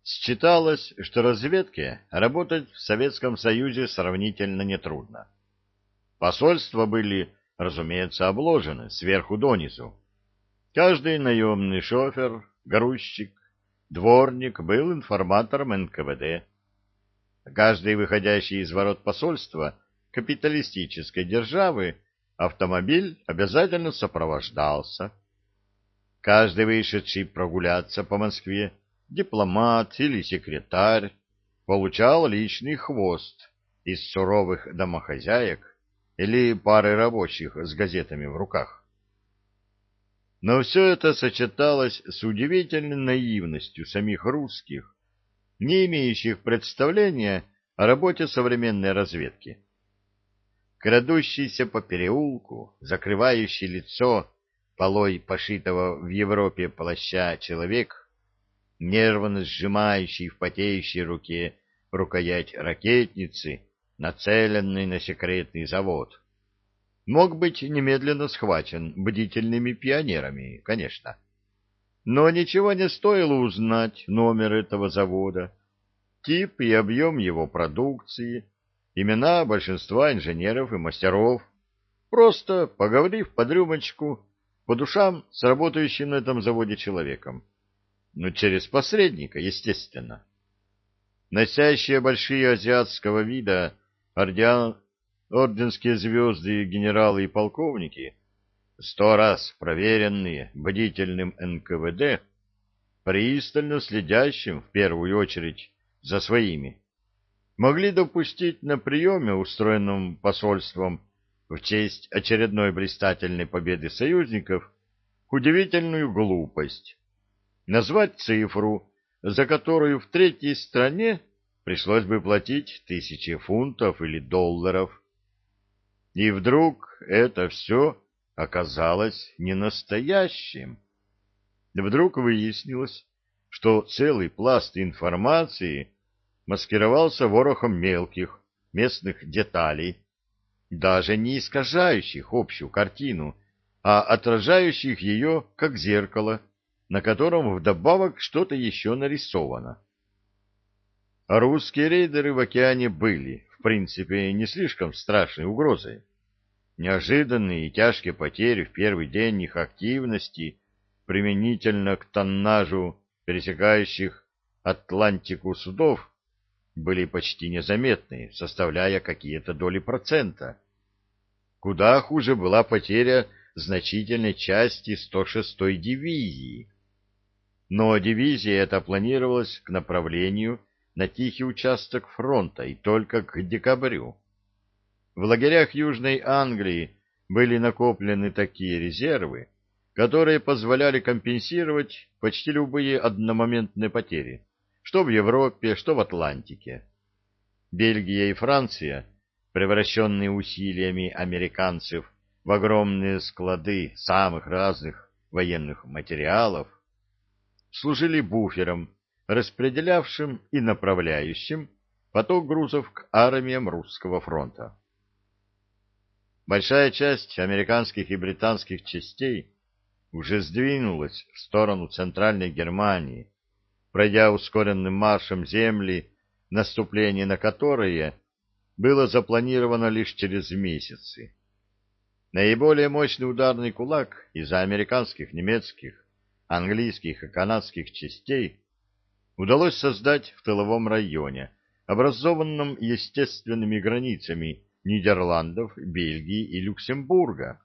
Считалось, что разведке работать в Советском Союзе сравнительно нетрудно. Посольства были, разумеется, обложены сверху донизу. Каждый наемный шофер, грузчик, дворник был информатором НКВД. Каждый выходящий из ворот посольства капиталистической державы автомобиль обязательно сопровождался. Каждый вышедший прогуляться по Москве дипломат или секретарь получал личный хвост из суровых домохозяек или пары рабочих с газетами в руках. Но все это сочеталось с удивительной наивностью самих русских, не имеющих представления о работе современной разведки. Крадущийся по переулку, закрывающий лицо полой пошитого в Европе плаща человек, нервно сжимающий в потеющей руке рукоять ракетницы, нацеленной на секретный завод, мог быть немедленно схвачен бдительными пионерами, конечно. Но ничего не стоило узнать номер этого завода, тип и объем его продукции, имена большинства инженеров и мастеров, просто поговорив под рюмочку по душам с работающим на этом заводе человеком. Ну, через посредника, естественно. Носящие большие азиатского вида орденские звезды генералы и полковники, 100 раз проверенные бдительным НКВД, пристально следящим в первую очередь за своими, могли допустить на приеме, устроенном посольством в честь очередной блистательной победы союзников, удивительную глупость назвать цифру, за которую в третьей стране пришлось бы платить 1000 фунтов или долларов. И вдруг это все оказалось не настоящим. Вдруг выяснилось, что целый пласт информации маскировался ворохом мелких местных деталей, даже не искажающих общую картину, а отражающих ее как зеркало, на котором вдобавок что-то еще нарисовано. Русские рейдеры в океане были, в принципе, не слишком страшной угрозой. Неожиданные и тяжкие потери в первый день их активности применительно к тоннажу пересекающих Атлантику судов были почти незаметны, составляя какие-то доли процента. Куда хуже была потеря значительной части 106-й дивизии. Но дивизия эта планировалась к направлению на тихий участок фронта и только к декабрю. В лагерях Южной Англии были накоплены такие резервы, которые позволяли компенсировать почти любые одномоментные потери, что в Европе, что в Атлантике. Бельгия и Франция, превращенные усилиями американцев в огромные склады самых разных военных материалов, служили буфером, распределявшим и направляющим поток грузов к армиям русского фронта. Большая часть американских и британских частей уже сдвинулась в сторону Центральной Германии, пройдя ускоренным маршем земли, наступление на которые было запланировано лишь через месяцы. Наиболее мощный ударный кулак из-за американских, немецких, английских и канадских частей удалось создать в тыловом районе, образованном естественными границами Нидерландов, Бельгии и Люксембурга.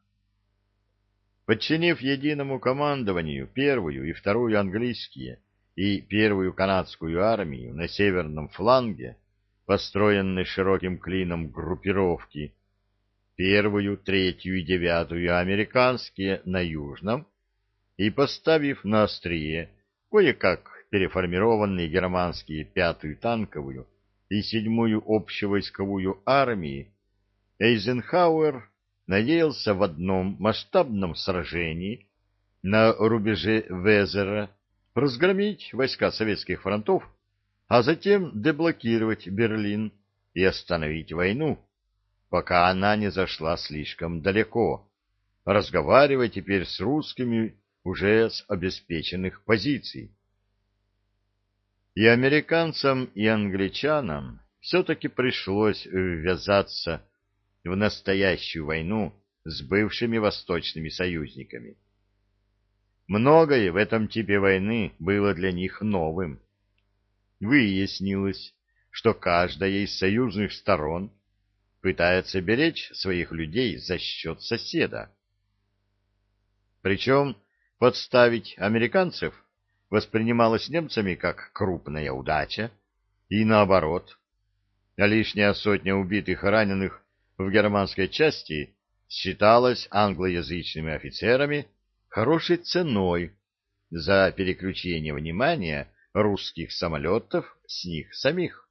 Подчинив единому командованию первую и вторую английские и первую канадскую армию на северном фланге, построенной широким клином группировки, первую, третью и девятую американские на южном, и поставив на острие кое-как переформированные германские пятую танковую и седьмую общевойсковую армии, Эйзенхауэр надеялся в одном масштабном сражении на рубеже Везера разгромить войска советских фронтов, а затем деблокировать Берлин и остановить войну, пока она не зашла слишком далеко, разговаривая теперь с русскими уже с обеспеченных позиций. И американцам, и англичанам все-таки пришлось ввязаться в настоящую войну с бывшими восточными союзниками. Многое в этом типе войны было для них новым. Выяснилось, что каждая из союзных сторон пытается беречь своих людей за счет соседа. Причем подставить американцев воспринималось немцами как крупная удача, и наоборот, а лишняя сотня убитых и раненых в германской части считалась англоязычными офицерами хорошей ценой за переключение внимания русских самолетов с них самих.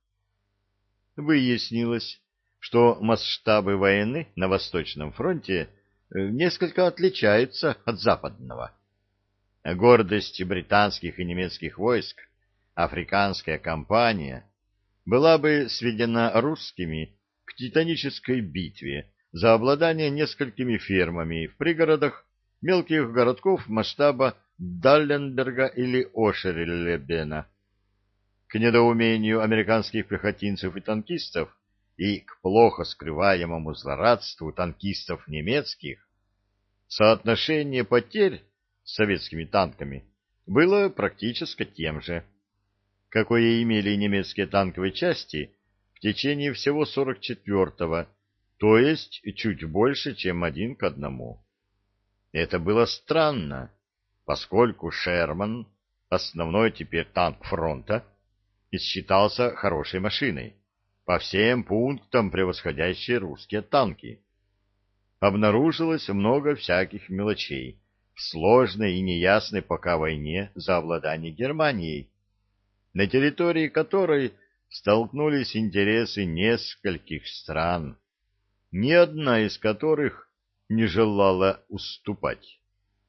Выяснилось, что масштабы войны на Восточном фронте несколько отличаются от западного. Гордость британских и немецких войск, африканская кампания, была бы сведена русскими к титанической битве за обладание несколькими фермами в пригородах мелких городков масштаба Далленберга или Ошерлебена. К недоумению американских пехотинцев и танкистов и к плохо скрываемому злорадству танкистов немецких соотношение потерь с советскими танками было практически тем же, какое имели немецкие танковые части в течение всего 44-го, то есть чуть больше, чем 1:1. Это было странно, поскольку Шерман, основной теперь танк фронта, считался хорошей машиной, по всем пунктам превосходящей русские танки. Обнаружилось много всяких мелочей в сложной и неясной пока войне за обладание Германией, на территории которой столкнулись интересы нескольких стран, ни одна из которых не желала уступать.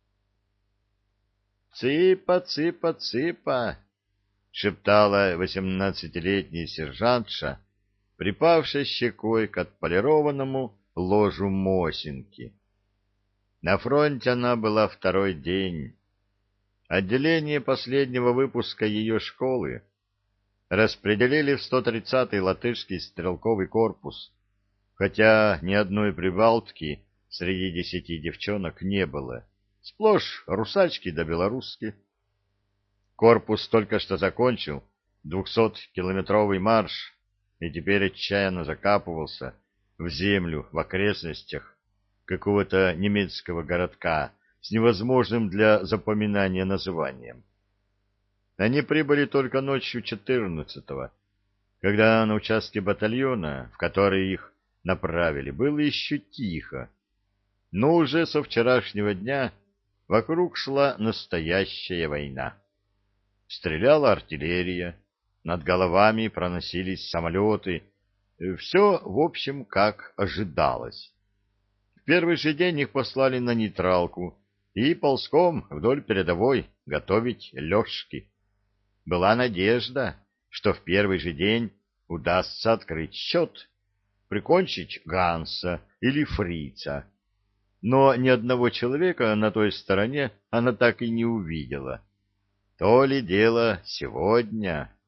«Цыпа, цыпа, цыпа!» — шептала 18-летняя сержантша, припавшая щекой к отполированному ложу Мосинки. На фронте она была второй день. Отделение последнего выпуска ее школы распределили в 130-й латышский стрелковый корпус, хотя ни одной прибалтки среди 10 девчонок не было. Сплошь русачки да белоруски. Корпус только что закончил 200-километровый марш и теперь отчаянно закапывался в землю в окрестностях какого-то немецкого городка с невозможным для запоминания названием. Они прибыли только ночью 14-го, когда на участке батальона, в который их направили, было еще тихо, но уже со вчерашнего дня вокруг шла настоящая война. Стреляла артиллерия, над головами проносились самолеты. Все, в общем, как ожидалось. В первый же день их послали на нейтралку и ползком вдоль передовой готовить лёжки. Была надежда, что в первый же день удастся открыть счет, прикончить Ганса или Фрица. Но ни одного человека на той стороне она так и не увидела. То ли дело сегодня.